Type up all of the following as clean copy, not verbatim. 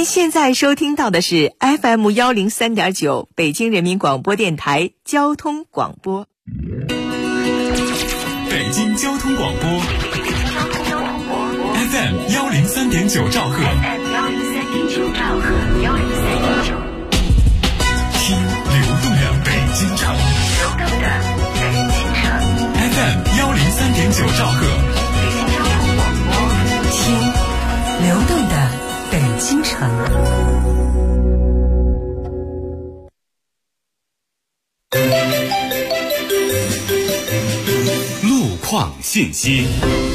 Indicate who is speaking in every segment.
Speaker 1: 现在收听到的是 FM103.9 北京人民广播电台交通广播。
Speaker 2: 北京交通广播 FM103.9 兆赫，听流动的北京城FM103.9 兆赫，
Speaker 1: 听流动的北京城。
Speaker 2: 路况信息。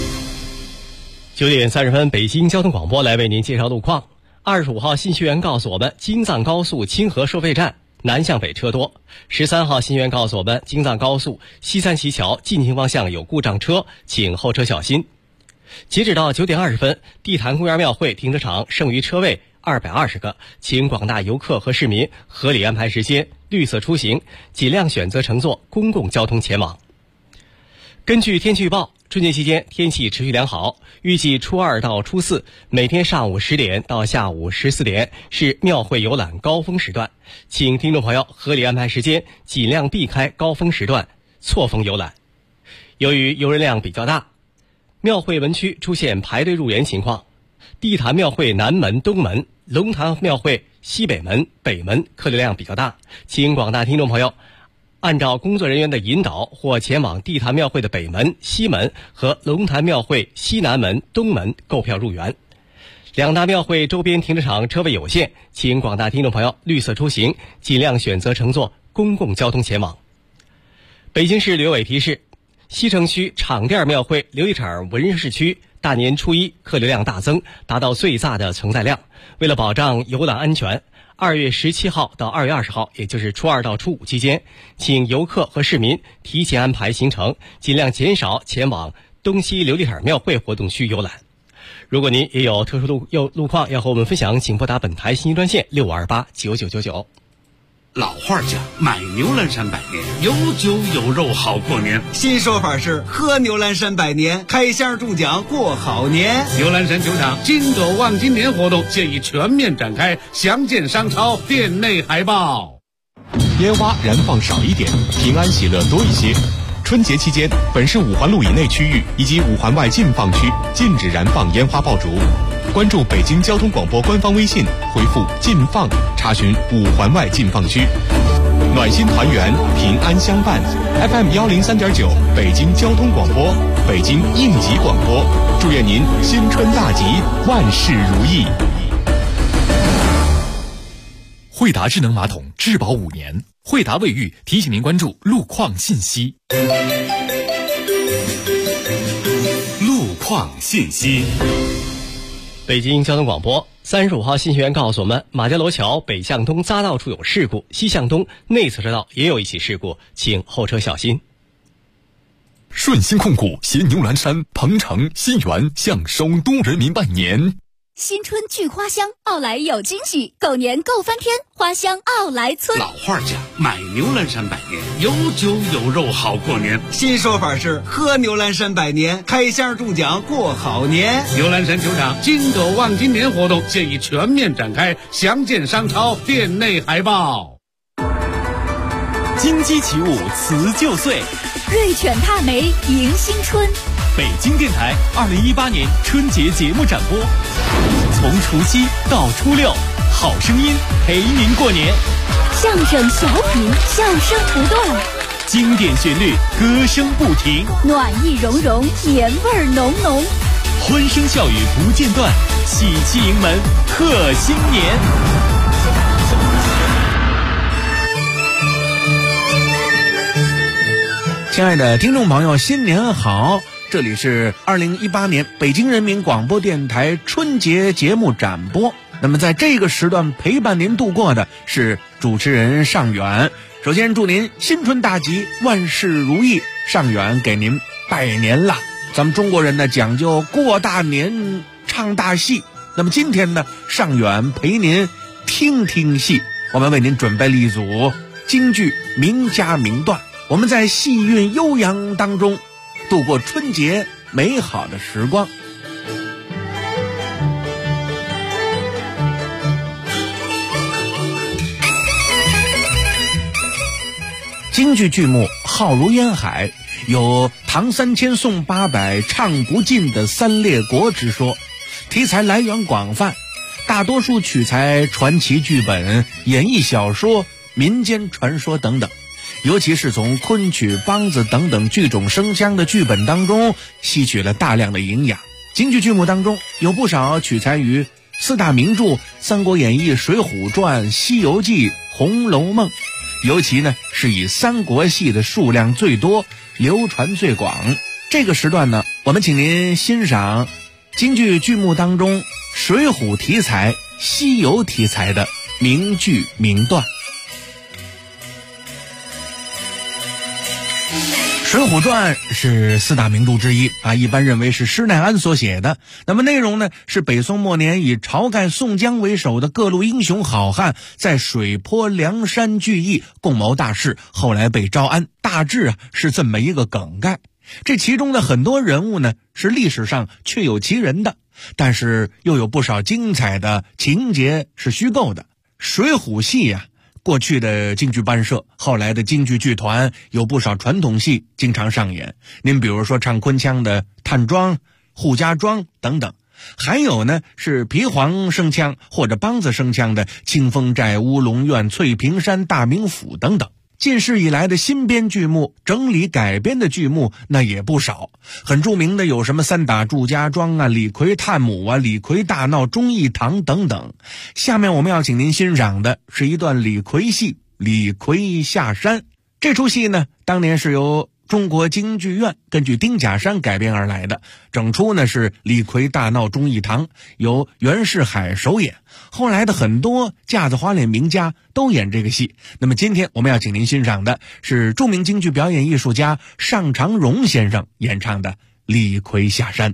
Speaker 3: 9点30分，北京交通广播来为您介绍路况。25号信息员告诉我们，京藏高速清河收费站南向北车多。13号信息员告诉我们，京藏高速西三旗桥进行方向有故障车，请后车小心。截止到9点20分，地坛公园庙会停车场剩余车位220个，请广大游客和市民合理安排时间，绿色出行，尽量选择乘坐公共交通前往。根据天气预报，春节期间天气持续良好，预计初2到初4每天上午10点到下午14点是庙会游览高峰时段，请听众朋友合理安排时间，尽量避开高峰时段错峰游览。由于游人量比较大，庙会门区出现排队入园情况，地坛庙会南门、东门、龙潭庙会西北门、北门客流量比较大，请广大听众朋友按照工作人员的引导或前往地坛庙会的北门、西门和龙潭庙会西南门、东门购票入园。两大庙会周边停车场车位有限，请广大听众朋友绿色出行，尽量选择乘坐公共交通前往。北京市旅游委提示，西城区场店庙会琉璃厂文市区大年初一客流量大增，达到最大的承载量。为了保障游览安全，2月17号到2月20号，也就是初2到初5期间，请游客和市民提前安排行程，尽量减少前往东西琉璃厂庙会活动区游览。如果您也有特殊路况要和我们分享，请拨打本台信息专线65289999。
Speaker 4: 老话讲，买牛栏山百年，有酒有肉好过年。
Speaker 5: 新说法是喝牛栏山百年，开箱中奖过好年。
Speaker 4: 牛栏山球场金狗望金年活动现已全面展开，详见商超店内海报。
Speaker 2: 烟花燃放少一点，平安喜乐多一些。春节期间，本市5环路以内区域以及5环外禁放区禁止燃放烟花爆竹。关注北京交通广播官方微信，回复禁放查询5环外禁放区。暖心团圆，平安相伴。 FM103.9 北京交通广播，北京应急广播，祝愿您新春大吉，万事如意。惠达智能马桶质保5年，惠达卫浴提醒您关注路况信息。路况信息。
Speaker 3: 北京交通广播35号信息员告诉我们，马家楼桥北向东匝道处有事故，西向东内侧车道也有一起事故，请后车小心。
Speaker 2: 顺鑫控股携牛栏山、鹏城、新源向首都人民拜年。
Speaker 6: 新春聚花香，奥莱有惊喜，狗年够翻天，花香奥莱村。
Speaker 4: 老话讲，买牛栏山百年，有酒有肉好过年。
Speaker 5: 新说法是喝牛栏山百年，开箱中奖过好年。
Speaker 4: 牛栏山球场金狗望金年活动现已全面展开，详见商超店内海报。
Speaker 2: 金鸡起舞辞旧岁，
Speaker 6: 瑞犬踏梅迎新春。
Speaker 2: 北京电台2018年春节节目展播，从除夕到初6，好声音陪您过年。
Speaker 6: 相声小品，笑声不断，
Speaker 2: 经典旋律，歌声不停，
Speaker 6: 暖意融融，年味浓浓，
Speaker 2: 欢声笑语不间断，喜气迎门贺新年。
Speaker 5: 亲爱的听众朋友，新年好！这里是2018年北京人民广播电台春节节目展播。那么在这个时段陪伴您度过的是主持人尚远。首先祝您新春大吉，万事如意。尚远给您拜年了。咱们中国人呢讲究过大年唱大戏，那么今天呢，尚远陪您听听戏。我们为您准备了一组京剧名家名段，我们在戏韵悠扬当中度过春节美好的时光。 京剧剧目浩如烟海，有唐3000宋800唱不尽的三列国之说，题材来源广泛，大多数取材传奇剧本、演绎小说、民间传说等等，尤其是从昆曲、梆子等等剧种生香的剧本当中吸取了大量的营养。京剧剧目当中有不少取材于四大名著《三国演义》《水浒传》《西游记》《红楼梦》，尤其呢是以三国戏的数量最多，流传最广。这个时段呢，我们请您欣赏京剧剧目当中水浒题材、西游题材的名句名段。《水浒传》是四大名著之一啊，一般认为是施耐庵所写的。那么内容呢，是北宋末年以晁盖、宋江为首的各路英雄好汉在水泊梁山聚义，共谋大事，后来被招安。大致是这么一个梗概。这其中的很多人物呢，是历史上确有其人的，但是又有不少精彩的情节是虚构的。水浒戏呀，过去的京剧班社，后来的京剧剧团有不少传统戏经常上演。您比如说唱昆腔的探庄、扈家庄等等，还有呢是皮黄生腔或者梆子生腔的清风寨、乌龙院、翠屏山、大名府等等。近世以来的新编剧目、整理改编的剧目那也不少，很著名的有什么三打祝家庄啊、李逵探母啊、李逵大闹忠义堂等等。下面我们要请您欣赏的是一段李逵戏《李逵下山》。这出戏呢，当年是由中国京剧院根据丁甲山改编而来的，整出呢是李逵大闹忠义堂，由袁世海首演。后来的很多架子花脸名家都演这个戏。那么今天我们要请您欣赏的是著名京剧表演艺术家尚长荣先生演唱的《李逵下山》。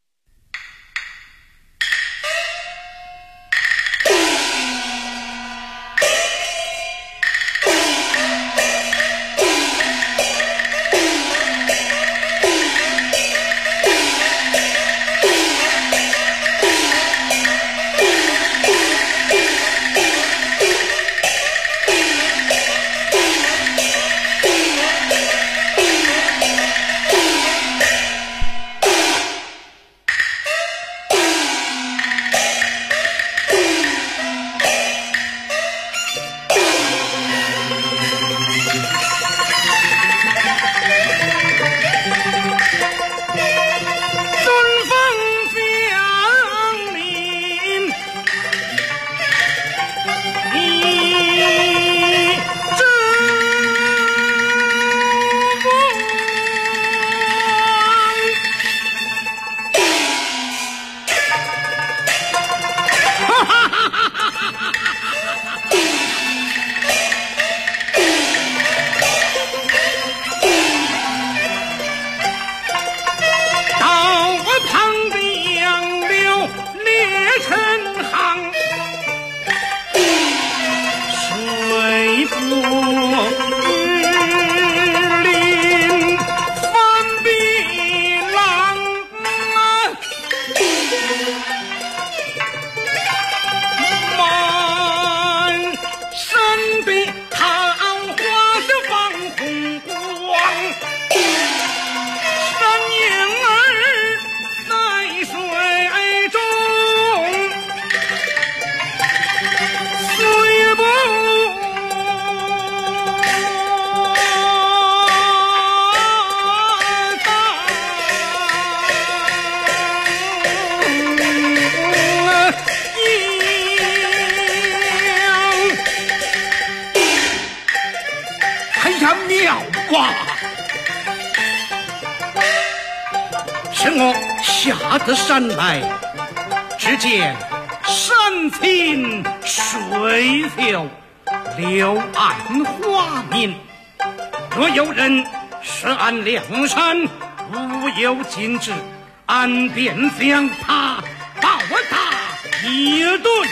Speaker 4: 使我下得山来，只见山清水秀，柳暗花明。若有人涉案梁山，无有禁止，俺便将他暴打一顿。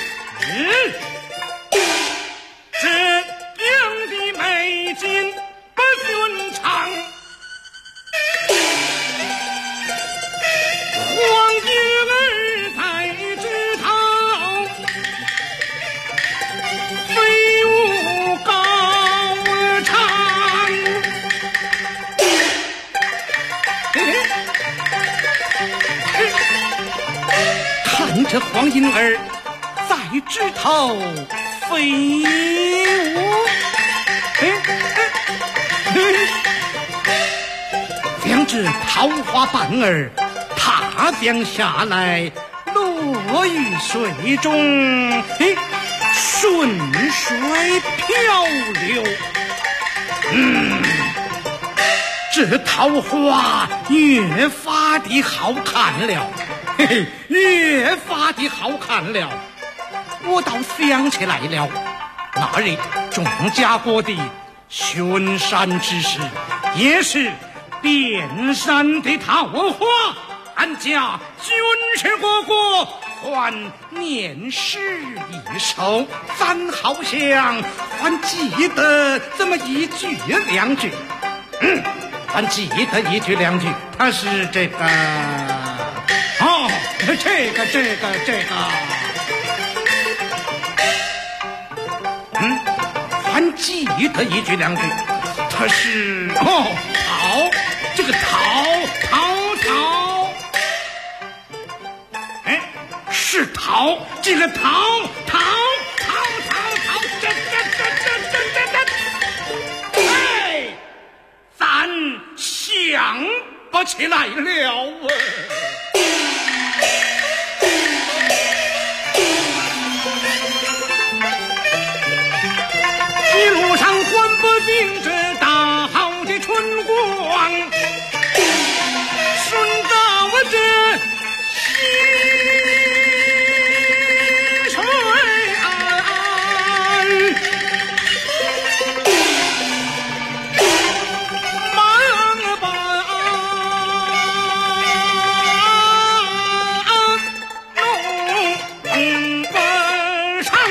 Speaker 4: 这样的美景不寻常，皇爷儿才知道，非无高唱。 这黄莺儿在枝头飞舞，两只桃花瓣儿踏将下来，落于水中，顺水漂流。这桃花越发的好看了，越发的好看了。我倒想起来了，那日钟家国的巡山之事，也是遍山的桃花。俺家军师哥哥还念诗一首，咱好像还记得这么一句两句。还记得一句两句，他是这个还记得一句两句，他是桃，这个桃，是桃，这个桃，咱想不起来了啊！一路上还不尽这大好的春光，顺着我这溪水岸，忙吧弄不上。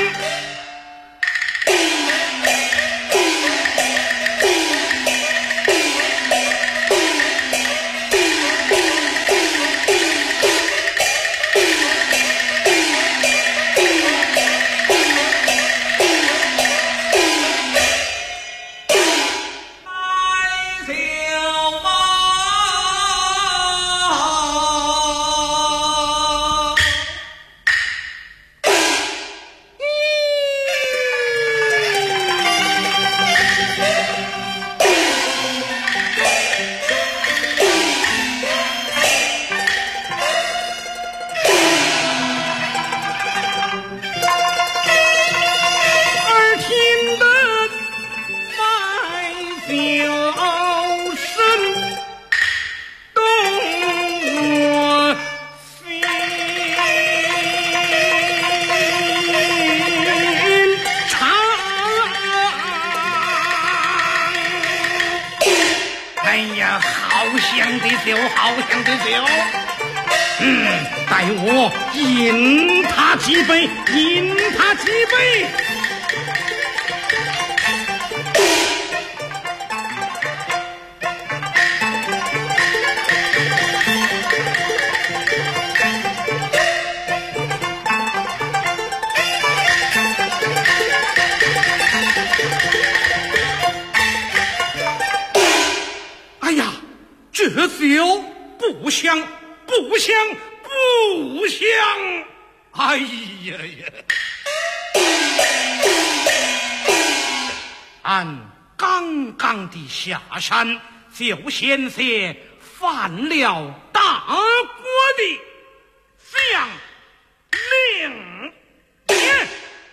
Speaker 4: 好像的酒，待我饮他几杯，饮他几杯。哎呀，这酒不香，不香，不香！哎呀呀！俺刚刚的下山，就险些犯了大国的将令箭。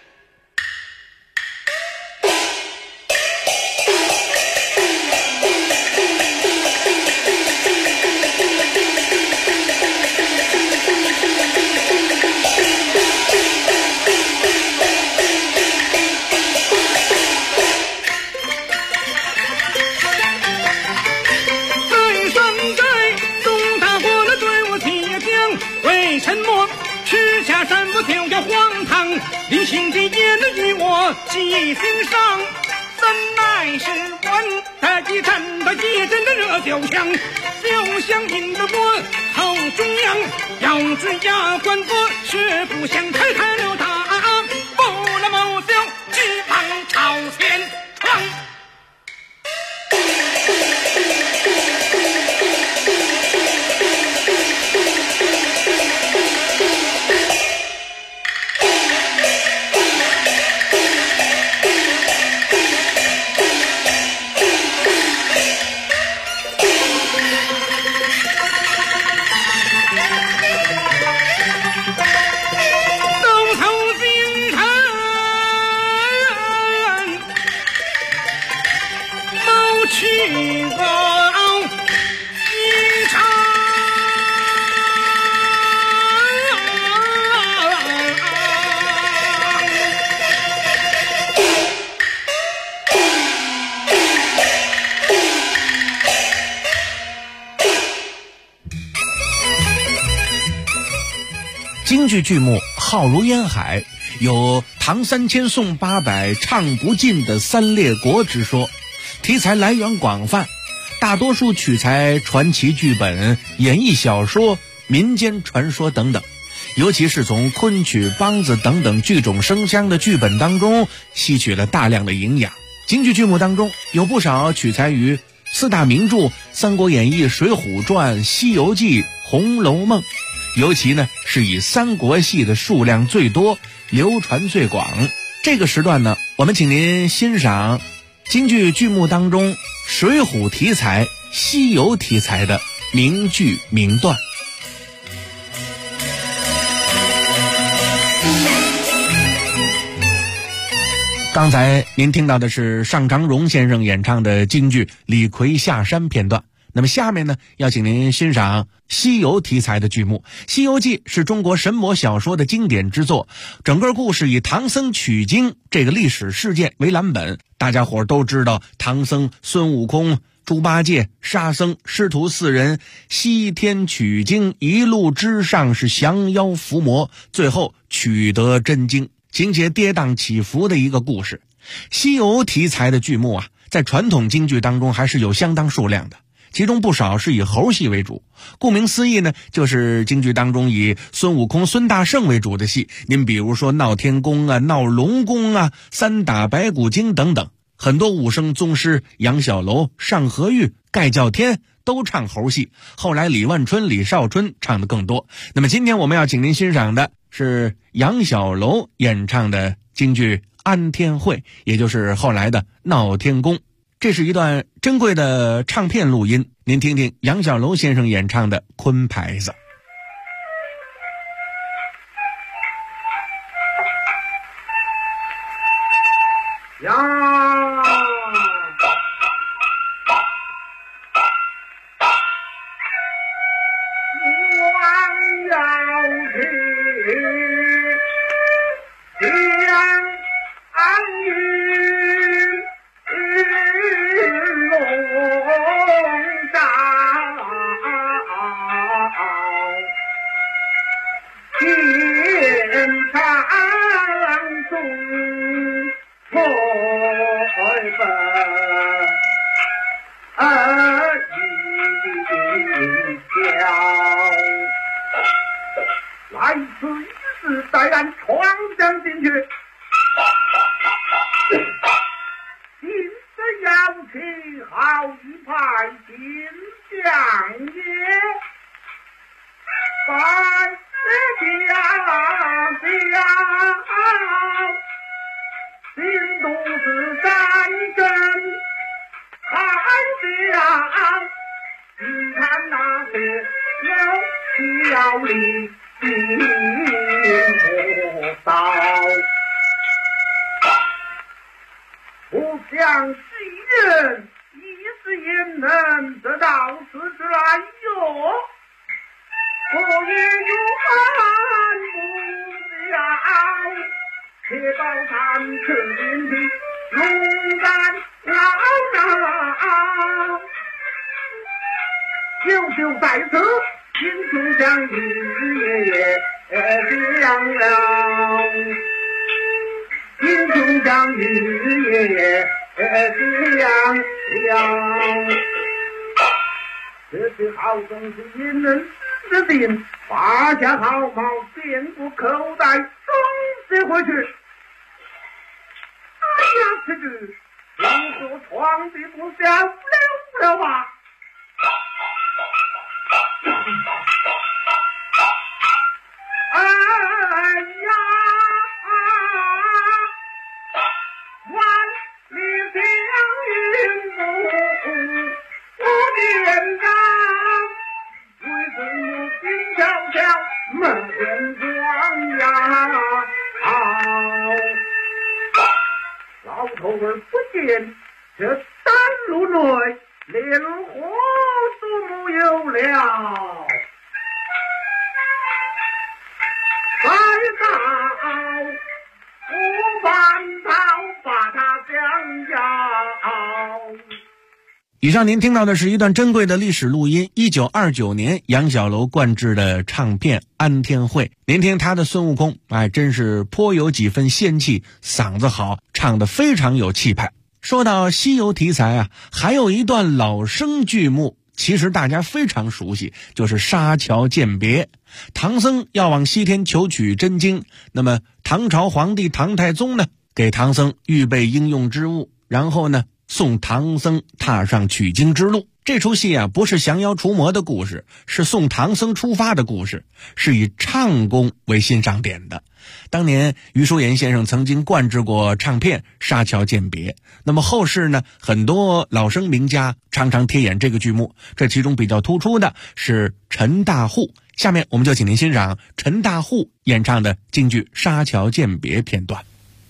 Speaker 4: 就叫荒唐，临行的言与我记心上，怎奈是闻得一阵的一阵的热酒香，酒香引得我头中央，要知牙关子却不想太太了他，不了某酒急忙朝前闯。
Speaker 5: 京剧剧目浩如烟海，有唐3000宋800唱不尽的三列国之说，题材来源广泛，大多数取材传奇剧本、演绎小说、民间传说等等，尤其是从昆曲、梆子等等剧种生香的剧本当中吸取了大量的营养。京剧剧目当中有不少取材于四大名著《三国演义》《水浒传》《西游记》《红楼梦》，尤其呢是以三国戏的数量最多，流传最广。这个时段呢，我们请您欣赏京剧剧目当中水浒题材、西游题材的名剧名段。刚才您听到的是尚长荣先生演唱的京剧《李逵下山》片段。那么下面呢，要请您欣赏西游题材的剧目。《西游记》是中国神魔小说的经典之作，整个故事以唐僧取经这个历史事件为蓝本。大家伙都知道，唐僧、孙悟空、猪八戒、沙僧师徒4人西天取经，一路之上是降妖伏魔，最后取得真经，情节跌宕起伏的一个故事。西游题材的剧目啊，在传统京剧当中还是有相当数量的，其中不少是以猴戏为主。顾名思义呢，就是京剧当中以孙悟空、孙大圣为主的戏。您比如说闹天宫啊、闹龙宫啊、三打白骨精等等，很多武生宗师杨小楼、尚和玉、盖叫天都唱猴戏，后来李万春、李少春唱的更多。那么今天我们要请您欣赏的是杨小楼演唱的京剧《安天会》，也就是后来的闹天宫。这是一段珍贵的唱片录音，您听听杨小楼先生演唱的《昆牌子》。
Speaker 4: 呀，王要去将安于龙罩，天长中破本一条，来此一事待俺闯将进去，今日要起好一派金将也，百家心都是战争海上，你看那些有效力不到，不想昔人一时也能得到此之来哟，我也愿不要，且保他可怜的勇敢啊！就在此，心中将日夜亮了，心中将日夜亮了。这些好东西因人制定，发下好毛，遍布口袋，送寄回去。哎呀，这个听说床底不下溜了吧？哎呀，万里祥云不点燃，为什么静悄悄门关呀？老头儿不见，这山路内连火都没有了。再到我半道把他降妖。
Speaker 5: 以上您听到的是一段珍贵的历史录音，1929年杨小楼灌制的唱片《安天会》。您听他的孙悟空，真是颇有几分仙气，嗓子好，唱得非常有气派。说到西游题材还有一段老生剧目，其实大家非常熟悉，就是沙桥饯别。唐僧要往西天求取真经，那么唐朝皇帝唐太宗呢，给唐僧预备应用之物，然后呢送唐僧踏上取经之路。这出戏不是降妖除魔的故事，是送唐僧出发的故事，是以唱功为欣赏点的。当年余叔岩先生曾经灌制过唱片《沙桥饯别》，那么后世呢，很多老生名家常常贴演这个剧目，这其中比较突出的是陈大户。下面我们就请您欣赏陈大户演唱的京剧《沙桥饯别》片段。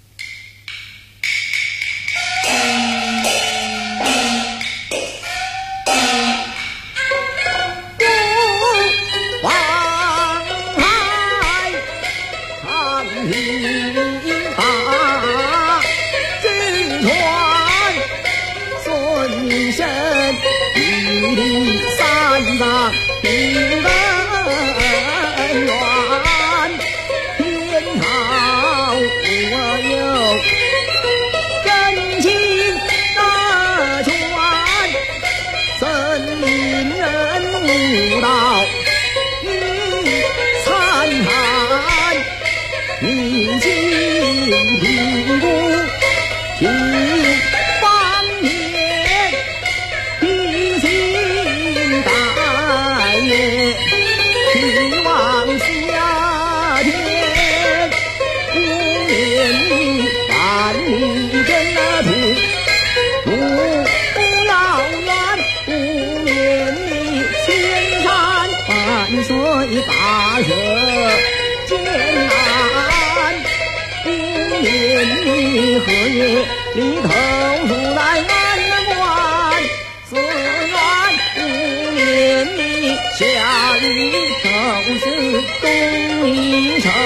Speaker 7: 大热艰难，5年里荷叶里投入来安关，4月5年里下雨都是冬一愁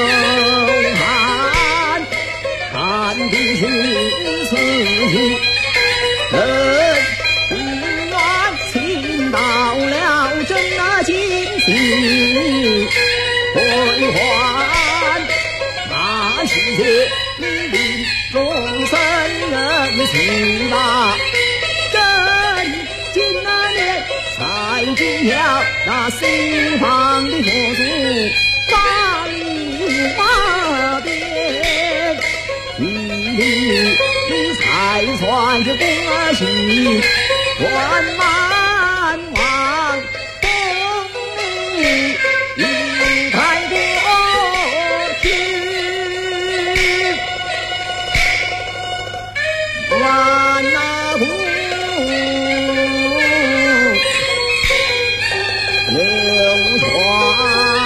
Speaker 7: 寒，寒的是四季人愿请到了真金体归还，那世界里众生人死吧，真金那年才进了那西方的佛祖大礼马鞭，你才算是恭喜万万王一开国去万那古流传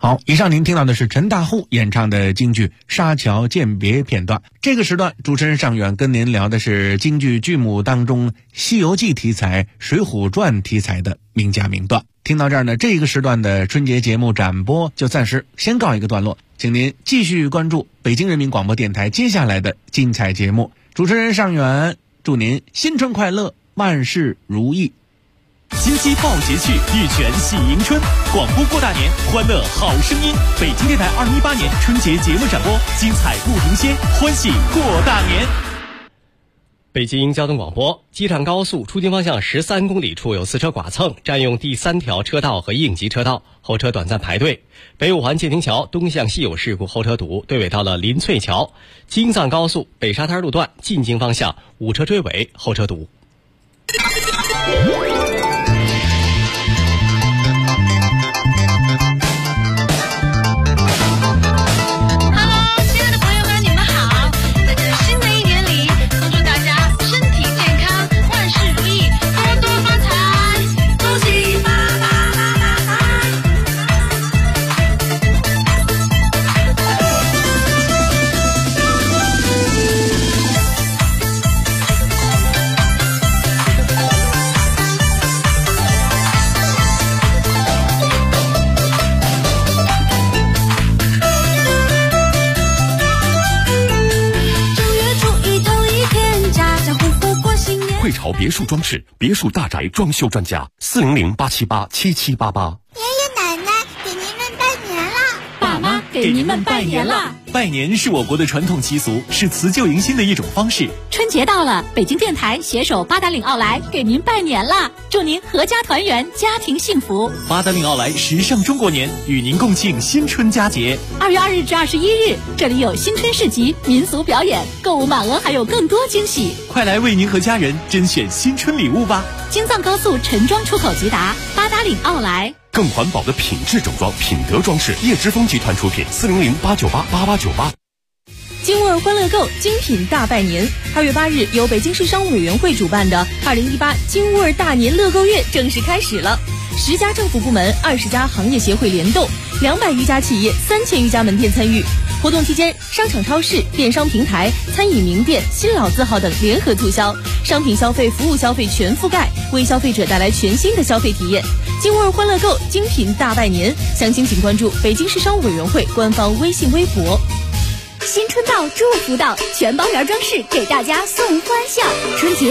Speaker 5: 好，以上您听到的是陈大户演唱的京剧《沙桥饯别》片段。这个时段，主持人尚远跟您聊的是京剧剧目当中《西游记》题材、《水浒传》题材的名家名段。听到这儿呢，这个时段的春节节目展播就暂时先告一个段落，请您继续关注北京人民广播电台接下来的精彩节目。主持人尚远，祝您新春快乐，万事如意。
Speaker 8: 金鸡报节趣，玉泉喜迎春，广播过大年，欢乐好声音。北京电台2018年春节节目展播，精彩不停歇，欢喜过大年。
Speaker 3: 北京交通广播，机场高速出京方向13公里处有4车剐蹭，占用第3条车道和应急车道，后车短暂排队。北五环建亭桥东向西有事故，后车堵，队尾到了林翠桥。京藏高速北沙滩路段进京方向5车追尾，后车堵。
Speaker 9: 别墅装饰，别墅大宅装修专家，400-878-7788。
Speaker 10: 爷爷奶奶给您们拜年啦！
Speaker 6: 爸妈给您们拜年啦！
Speaker 8: 拜年是我国的传统习俗，是辞旧迎新的一种方式。
Speaker 6: 春节到了，北京电台携手八达岭奥莱给您拜年啦！祝您阖家团圆，家庭幸福。
Speaker 8: 八达岭奥莱时尚中国年，与您共庆新春佳节。
Speaker 6: 2月2日至21日，这里有新春市集、民俗表演，购物满额还有更多惊喜。
Speaker 8: 快来为您和家人甄选新春礼物吧！
Speaker 6: 京藏高速陈庄出口直达，八达岭奥莱。
Speaker 9: 更环保的品质整装，品德装饰，叶之峰集团出品，400-898-8898。
Speaker 11: 金沃尔欢乐购精品大拜年，2月8日由北京市商务委员会主办的2018金沃尔大年乐购月正式开始了。10家政府部门、20家行业协会联动，200余家企业、3000余家门店参与。活动期间，商场、超市、电商平台、餐饮名店、新老字号等联合促销，商品消费、服务消费全覆盖，为消费者带来全新的消费体验。金沃尔欢乐购精品大拜年，详情请关注北京市商务委员会官方微信微博。
Speaker 6: 新春到，祝福到，全包园装饰给大家送欢笑。春节